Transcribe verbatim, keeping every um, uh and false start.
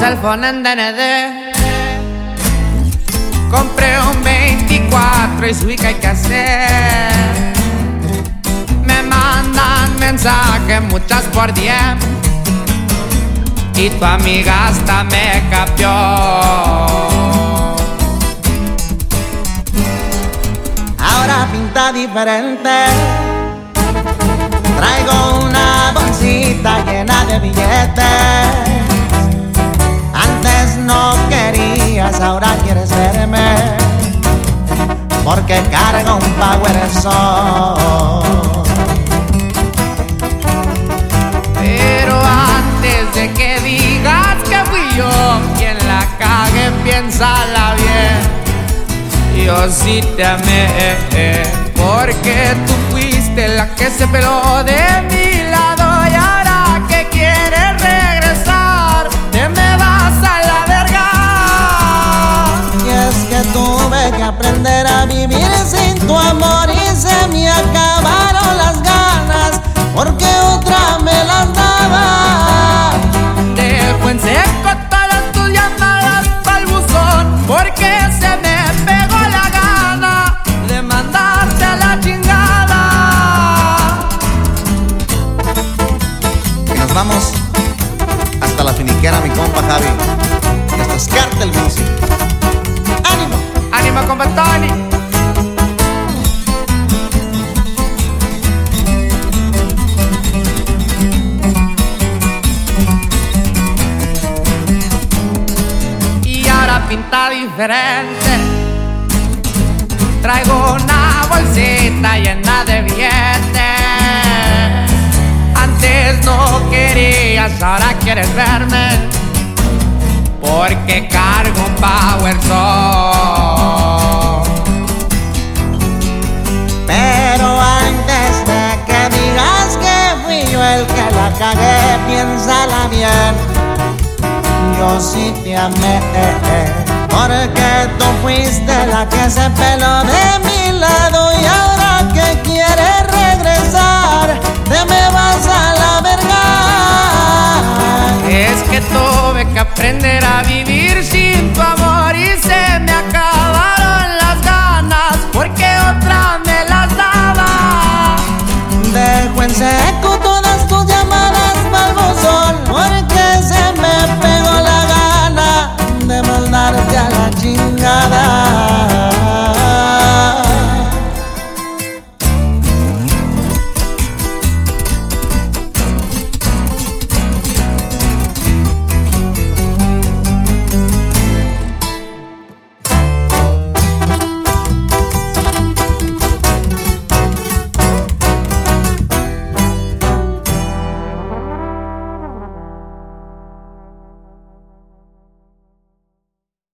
cell phone en D N D. Compré un veinticuatro y subí que hay que hacer. Me mandan mensajes muchas por D M y tu amiga hasta me capió. Ahora pinta diferente. Traigo una bolsita llena de billetes. Antes no querías, ahora quieres verme, porque cargo un Power Soul. Pero antes de que digas que fui yo quien la cague, piénsala bien. Yo sí te amé, porque tú fuiste la que se peló de mi lado. Y ahora que quieres regresar, te me vas a la verga. Y es que tuve que aprender a vivir sin tu amor y se me acabaron las ganas, porque otra me las daba. Dejo en seco todas tus llamadas pa'l buzón, porque se me pegó la gana de mandarte a la chingada. Y nos vamos hasta la finiquera, mi compa Javi. Esto es Cartel Music. ¡Ánimo! ¡Ánimo, compa Tony! Y ahora pinta diferente. Traigo una bolsita llena de billetes. Antes no querías, ahora quieres verme, porque cargo un Power Soul. Pero antes de que digas que fui yo el que la cagué, piénsala bien. Yo sí te amé, porque tú fuiste la que se peló de mi lado. Y ahora que quieres regresar, te me vas a la verga. Es que tuve que aprender a